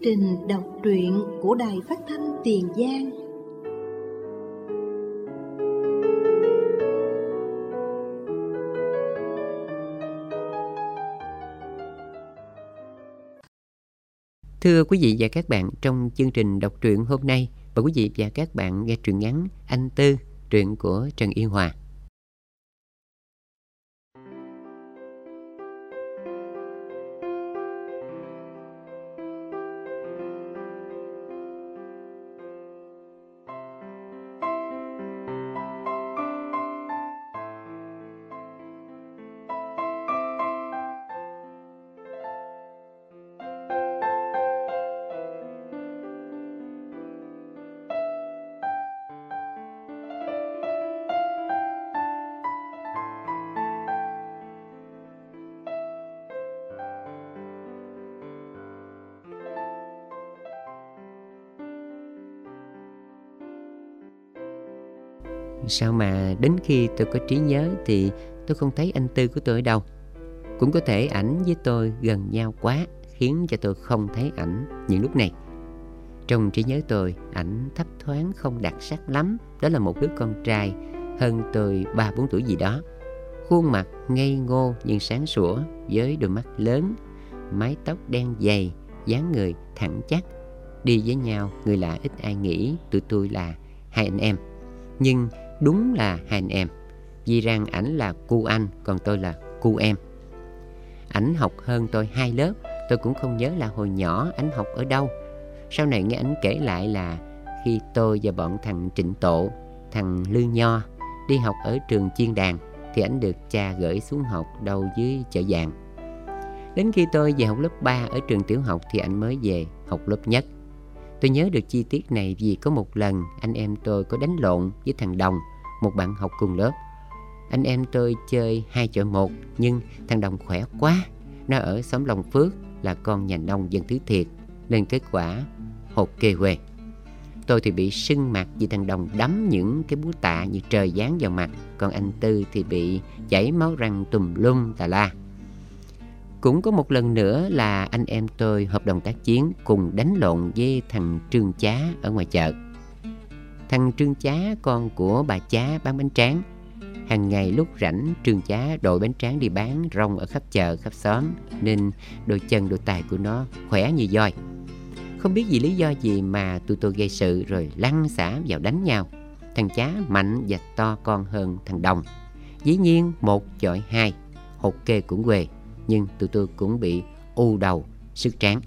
trình đọc truyện của Đài Phát thanh Tiền Giang. Thưa quý vị và các bạn, trong chương trình đọc truyện hôm nay, mời quý vị và các bạn nghe truyện ngắn Anh Tư, truyện của Trần Yên Hòa. Sao mà đến khi tôi có trí nhớ thì tôi không thấy anh Tư của tôi ở đâu. Cũng có thể ảnh với tôi gần nhau quá, khiến cho tôi không thấy ảnh những lúc này. Trong trí nhớ tôi, ảnh thấp thoáng không đặc sắc lắm. Đó là một đứa con trai hơn tôi 3-4 tuổi gì đó. Khuôn mặt ngây ngô nhưng sáng sủa, với đôi mắt lớn, mái tóc đen dày, dáng người thẳng chắc. Đi với nhau, người lạ ít ai nghĩ tụi tôi là hai anh em. Nhưng đúng là hai anh em, vì rằng ảnh là cu anh, còn tôi là cu em. Ảnh học hơn tôi 2 lớp. Tôi cũng không nhớ là hồi nhỏ ảnh học ở đâu. Sau này nghe ảnh kể lại là khi tôi và bọn thằng Trịnh Tộ, thằng Lư Nho đi học ở trường chuyên đàn, thì ảnh được cha gửi xuống học đâu dưới chợ Vàng. Đến khi tôi về học lớp 3 ở trường tiểu học thì ảnh mới về học lớp nhất. Tôi nhớ được chi tiết này vì có một lần anh em tôi có đánh lộn với thằng Đồng, một bạn học cùng lớp. Anh em tôi chơi 2 chọi 1, nhưng thằng Đồng khỏe quá. Nó ở xóm Long Phước, là con nhà nông dân thứ thiệt, nên kết quả hột kê quê. Tôi thì bị sưng mặt vì thằng Đồng đấm những cái búa tạ như trời giáng vào mặt. Còn anh Tư thì bị chảy máu răng tùm lum tà la. Cũng có một lần nữa là anh em tôi hợp đồng tác chiến cùng đánh lộn với thằng Trương Chá ở ngoài chợ. Thằng Trương Chá con của bà Chá bán bánh tráng. Hàng ngày lúc rảnh, Trương Chá đội bánh tráng đi bán rong ở khắp chợ, khắp xóm, nên đôi chân đôi tay của nó khỏe như voi. Không biết vì lý do gì mà tụi tôi gây sự rồi lăn xả vào đánh nhau. Thằng Chá mạnh và to con hơn thằng Đồng. Dĩ nhiên 1 chọi 2, hột kê cũng quê. Nhưng tụi tôi cũng bị u đầu, sức tráng.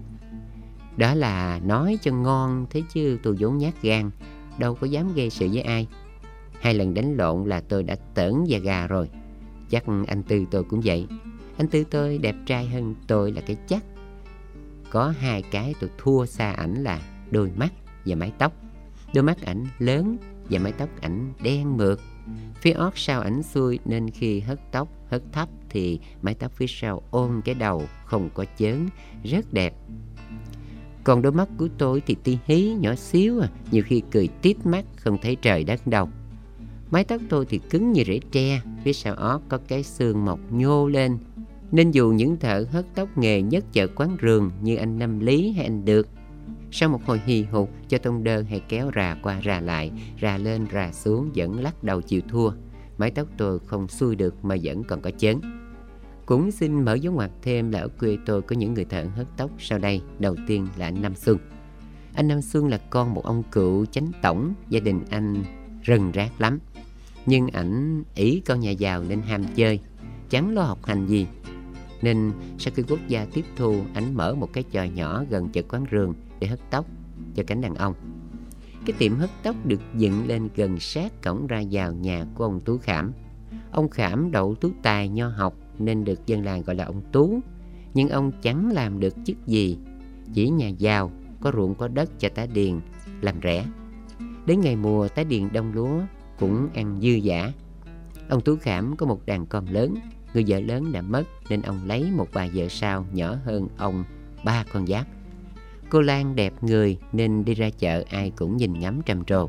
Đó là nói cho ngon thế chứ tôi vốn nhát gan, đâu có dám gây sự với ai. 2 lần đánh lộn là tôi đã tởn da gà rồi. Chắc anh Tư tôi cũng vậy. Anh Tư tôi đẹp trai hơn tôi là cái chắc. Có 2 cái tôi thua xa ảnh là đôi mắt và mái tóc. Đôi mắt ảnh lớn và mái tóc ảnh đen mượt. Phía ót sau ảnh xuôi nên khi hất tóc hất thấp thì mái tóc phía sau ôm cái đầu không có chớn, rất đẹp. Còn đôi mắt của tôi thì ti hí nhỏ xíu nhiều khi cười tít mắt không thấy trời đất đâu. Mái tóc tôi thì cứng như rễ tre, phía sau ót có cái xương mọc nhô lên, nên dù những thợ hớt tóc nghề nhất chợ Quán Rường như anh Năm Lý hay anh Được, sau một hồi hì hục cho tông đơ hay kéo rà qua rà lại, rà lên rà xuống vẫn lắc đầu chịu thua. Mái tóc tôi không xuôi được mà vẫn còn có chớn. Cũng xin mở dấu ngoặc thêm là ở quê tôi có những người thợ hớt tóc sau đây. Đầu tiên là anh Năm Xuân. Anh Năm Xuân là con một ông cựu chánh tổng. Gia đình anh rần rác lắm, nhưng ảnh ỷ con nhà giàu nên ham chơi, chẳng lo học hành gì. Nên sau khi quốc gia tiếp thu, ảnh mở một cái chòi nhỏ gần chợ Quán Rường để hớt tóc cho cánh đàn ông. Cái tiệm hớt tóc được dựng lên gần sát cổng ra vào nhà của ông Tú Khảm. Ông Khảm đậu tú tài nho học nên được dân làng gọi là ông Tú. Nhưng ông chẳng làm được chức gì, chỉ nhà giàu, có ruộng có đất cho tá điền, làm rẻ. Đến ngày mùa tá điền đông lúa cũng ăn dư dả. Ông Tú Khảm có một đàn con lớn. Người vợ lớn đã mất nên ông lấy một bà vợ sau nhỏ hơn ông 3 con giáp. Cô Lan đẹp người nên đi ra chợ ai cũng nhìn ngắm trầm trồ.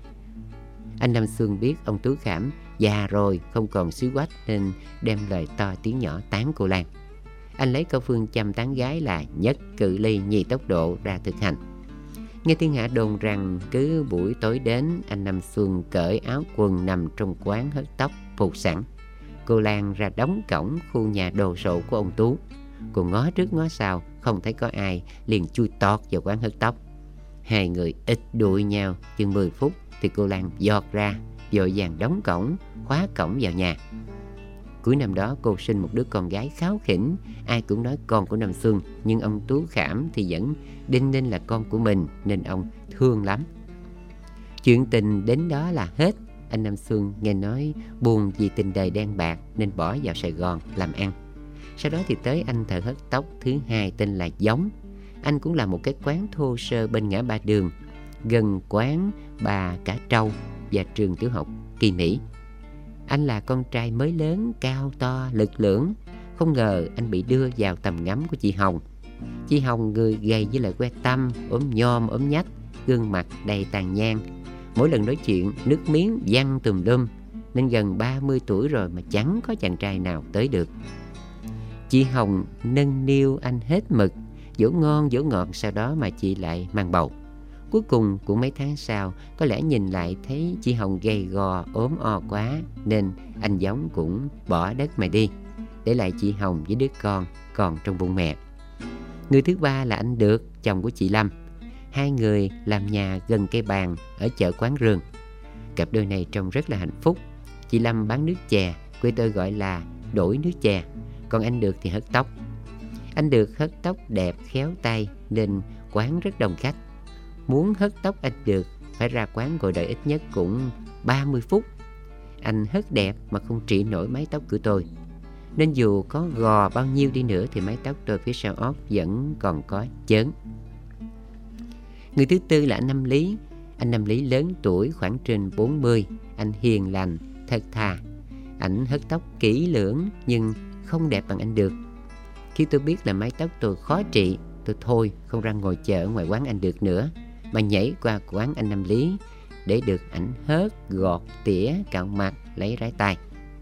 Anh Năm Xuân biết ông Tú Khảm già rồi không còn xíu quách nên đem lời to tiếng nhỏ tán cô Lan. Anh lấy câu phương châm tán gái là nhất cự ly nhì tốc độ ra thực hành. Nghe thiên hạ đồn rằng cứ buổi tối đến, anh Năm Xuân cởi áo quần nằm trong quán hớt tóc phục sẵn. Cô Lan ra đóng cổng khu nhà đồ sộ của ông Tú. Cô ngó trước ngó sau, không thấy có ai, liền chui tọt vào quán hớt tóc. Hai người ít đuổi nhau chừng 10 phút thì cô Lan giọt ra, vội vàng đóng cổng, khóa cổng vào nhà. Cuối năm đó cô sinh một đứa con gái kháu khỉnh, ai cũng nói con của Năm Xuân, nhưng ông Tú Khảm thì vẫn đinh ninh là con của mình, nên ông thương lắm. Chuyện tình đến đó là hết. Anh Năm Xuân nghe nói buồn vì tình đời đen bạc nên bỏ vào Sài Gòn làm ăn. Sau đó thì tới anh thợ hớt tóc thứ hai tên là Giống. Anh cũng là một cái quán thô sơ bên ngã ba đường, gần quán bà Cả Trâu và trường tiểu học Kỳ Mỹ. Anh là con trai mới lớn, cao to, lực lưỡng. Không ngờ anh bị đưa vào tầm ngắm của chị Hồng. Chị Hồng người gầy với lại que tăm, ốm nhom ốm nhách, gương mặt đầy tàn nhang. Mỗi lần nói chuyện nước miếng văng tùm lum, nên gần 30 tuổi rồi mà chẳng có chàng trai nào tới được. Chị Hồng nâng niu anh hết mực, dỗ ngon dỗ ngọt, sau đó mà chị lại mang bầu. Cuối cùng cũng mấy tháng sau, có lẽ nhìn lại thấy chị Hồng gầy gò ốm o quá, nên anh Giống cũng bỏ đất mà đi, để lại chị Hồng với đứa con còn trong bụng mẹ. Người thứ ba là anh Được, chồng của chị Lâm. Hai người làm nhà gần cây bàn ở chợ Quán Rương. Cặp đôi này trông rất là hạnh phúc. Chị Lâm bán nước chè, quê tôi gọi là đổi nước chè, còn anh Được thì hớt tóc. Anh Được hớt tóc đẹp khéo tay nên quán rất đông khách. Muốn hớt tóc anh Được phải ra quán ngồi đợi ít nhất cũng 30 phút. Anh hớt đẹp mà không trị nổi mái tóc của tôi, nên dù có gò bao nhiêu đi nữa thì mái tóc tôi phía sau óc vẫn còn có chớn. Người thứ tư là anh Năm Lý. Anh Năm Lý lớn tuổi khoảng trên 40. Anh hiền lành, thật thà. Anh hớt tóc kỹ lưỡng nhưng không đẹp bằng anh Được. Khi tôi biết là mái tóc tôi khó trị, tôi thôi không ra ngồi chờ ở ngoài quán anh Được nữa, mà nhảy qua quán anh Năm Lý để được ảnh hớt, gọt, tỉa, cạo mặt, lấy rái tai.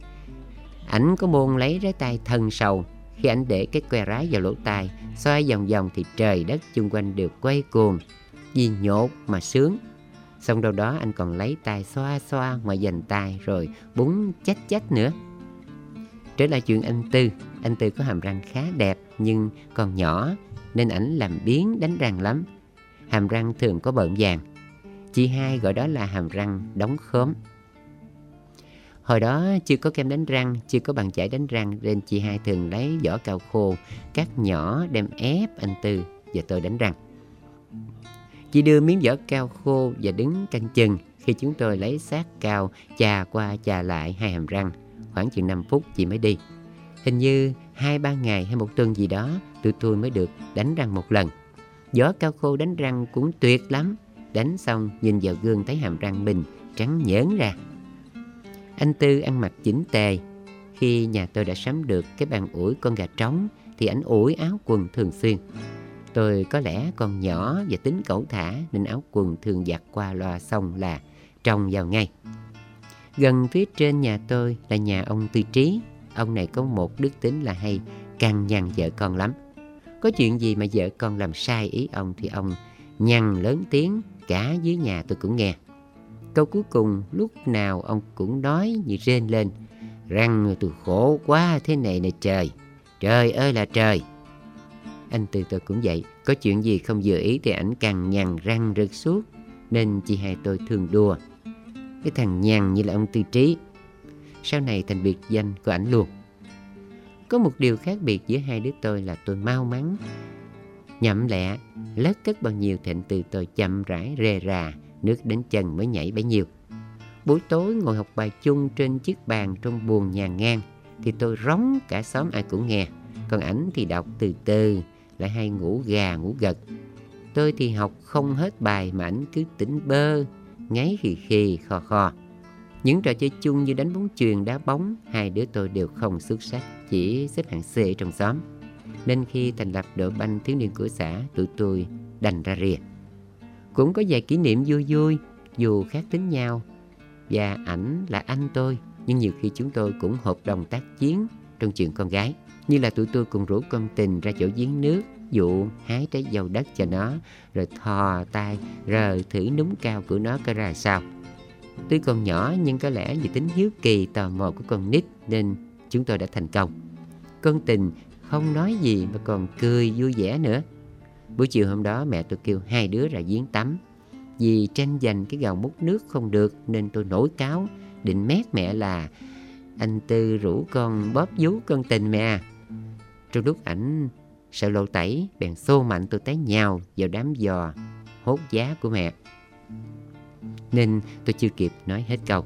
Ảnh có môn lấy rái tai thần sầu. Khi ảnh để cái que rái vào lỗ tai, xoay vòng vòng thì trời đất chung quanh đều quay cuồng, vì nhột mà sướng. Xong đâu đó anh còn lấy tay xoa xoa ngoài vành tai rồi búng chách chách nữa. Trở lại chuyện anh Tư có hàm răng khá đẹp nhưng còn nhỏ, nên ảnh làm biếng đánh răng lắm. Hàm răng thường có bợm vàng. Chị hai gọi đó là hàm răng đóng khóm. Hồi đó chưa có kem đánh răng, chưa có bàn chải đánh răng, nên chị hai thường lấy vỏ cào khô cắt nhỏ đem ép anh Tư và tôi đánh răng. Chị đưa miếng vỏ cao khô và đứng canh chừng khi chúng tôi lấy xác cao chà qua chà lại hai hàm răng. Khoảng chừng 5 phút chị mới đi. Hình như 2-3 ngày hay 1 tuần gì đó tụi tôi mới được đánh răng một lần. Vỏ cao khô đánh răng cũng tuyệt lắm. Đánh xong nhìn vào gương thấy hàm răng mình trắng nhỡn ra. Anh Tư ăn mặc chỉnh tề. Khi nhà tôi đã sắm được cái bàn ủi con gà trống thì ảnh ủi áo quần thường xuyên. Tôi có lẽ còn nhỏ và tính cẩu thả nên áo quần thường giặt qua loa xong là trồng vào ngay. Gần phía trên nhà tôi là nhà ông Tư Trí. Ông này có một đức tính là hay cằn nhằn vợ con lắm. Có chuyện gì mà vợ con làm sai ý ông thì ông nhằn lớn tiếng, cả dưới nhà tôi cũng nghe. Câu cuối cùng lúc nào ông cũng nói như rên lên: "Răng tôi khổ quá thế này nè trời, trời ơi là trời." Anh Tư tôi cũng vậy, có chuyện gì không vừa ý thì ảnh cằn nhằn răng rực suốt, nên chị hai tôi thường đùa: "Cái thằng nhằn như là ông Tư Trí." Sau này thành biệt danh của ảnh luôn. Có một điều khác biệt giữa hai đứa tôi là tôi mau mắn, nhậm lẹ, lất cất bao nhiêu thì anh Tư tôi chậm rãi rề rà, nước đến chân mới nhảy bấy nhiêu. Buổi tối ngồi học bài chung trên chiếc bàn trong buồng nhà ngang thì tôi rống cả xóm ai cũng nghe. Còn ảnh thì đọc từ từ, lại hay ngủ gà ngủ gật. Tôi thì học không hết bài mà ảnh cứ tỉnh bơ, ngáy khì khì khò khò. Những trò chơi chung như đánh bóng chuyền, đá bóng, hai đứa tôi đều không xuất sắc, chỉ xếp hạng C ở trong xóm. Nên khi thành lập đội banh thiếu niên của xã, tụi tôi đành ra rìa. Cũng có vài kỷ niệm vui vui, dù khác tính nhau. Và ảnh là anh tôi, nhưng nhiều khi chúng tôi cũng hợp đồng tác chiến, trong chuyện con gái. Như là tụi tôi cùng rủ con Tình ra chỗ giếng nước, dụ hái trái dâu đất cho nó, rồi thò tay rờ thử núm cao của nó coi ra sao. Tuy còn nhỏ nhưng có lẽ vì tính hiếu kỳ tò mò của con nít nên chúng tôi đã thành công. Con Tình không nói gì mà còn cười vui vẻ nữa. Buổi chiều hôm đó mẹ tôi kêu hai đứa ra giếng tắm. Vì tranh giành cái gào múc nước không được nên tôi nổi cáu, định mét mẹ là anh Tư rủ con bóp vú con Tình mẹ à. Trong lúc ảnh sợ lộ tẩy bèn xô mạnh tôi té nhào vào đám giò hốt giá của mẹ, nên tôi chưa kịp nói hết câu.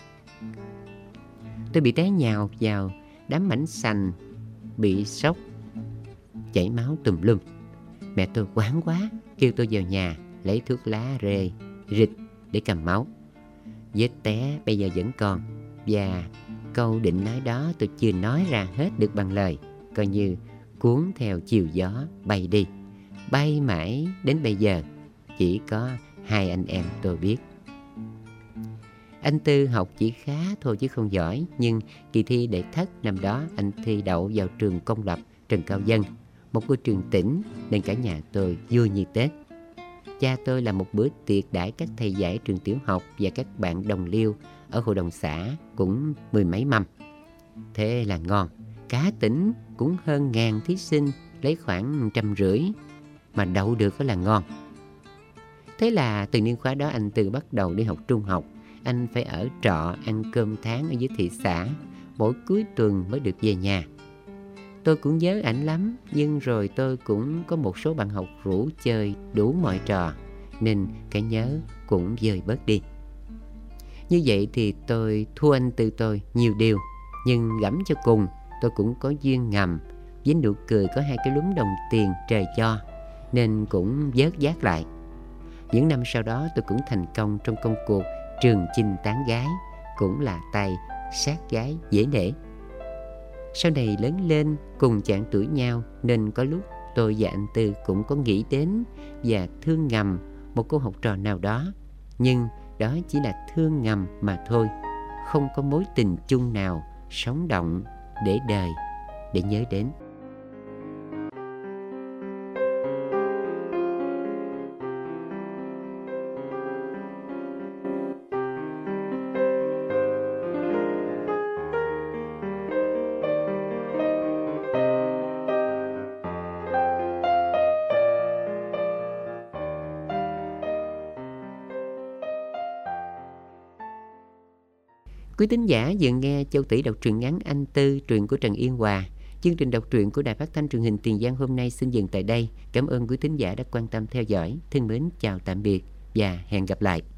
Tôi bị té nhào vào đám mảnh sành, bị sốc, chảy máu tùm lum. Mẹ tôi hoảng quá, kêu tôi vào nhà lấy thuốc lá rê, rịch để cầm máu. Vết té bây giờ vẫn còn, và câu định nói đó tôi chưa nói ra hết được bằng lời, coi như cuốn theo chiều gió bay đi. Bay mãi đến bây giờ chỉ có hai anh em tôi biết. Anh Tư học chỉ khá thôi chứ không giỏi, nhưng kỳ thi đệ thất năm đó anh thi đậu vào trường công lập Trần Cao Dân, một ngôi trường tỉnh, nên cả nhà tôi vui như Tết. Cha tôi làm một bữa tiệc đãi các thầy dạy trường tiểu học và các bạn đồng liêu ở hội đồng xã cũng 10 mấy mâm. Thế là ngon, cả tỉnh cũng hơn 1000 thí sinh lấy khoảng 150, mà đậu được là ngon. Thế là từ niên khóa đó anh Tư bắt đầu đi học trung học. Anh phải ở trọ ăn cơm tháng ở dưới thị xã, mỗi cuối tuần mới được về nhà. Tôi cũng nhớ ảnh lắm, nhưng rồi tôi cũng có một số bạn học rủ chơi đủ mọi trò, nên cái nhớ cũng vơi bớt đi. Như vậy thì tôi thua anh Tư tôi nhiều điều, nhưng gẫm cho cùng tôi cũng có duyên ngầm với nụ cười có 2 cái lúm đồng tiền trời cho, nên cũng vớt vát lại. Những năm sau đó tôi cũng thành công trong công cuộc trường chinh tán gái, cũng là tay sát gái dễ nể. Sau này lớn lên cùng chạng tuổi nhau, nên có lúc tôi và anh Tư cũng có nghĩ đến và thương ngầm một cô học trò nào đó. Nhưng đó chỉ là thương ngầm mà thôi, không có mối tình chung nào sống động để đời để nhớ đến. Quý thính giả vừa nghe Châu Tỷ đọc truyện ngắn Anh Tư, truyện của Trần Yên Hòa. Chương trình đọc truyện của Đài Phát thanh Truyền hình Tiền Giang hôm nay xin dừng tại đây. Cảm ơn quý thính giả đã quan tâm theo dõi. Thân mến chào tạm biệt và hẹn gặp lại.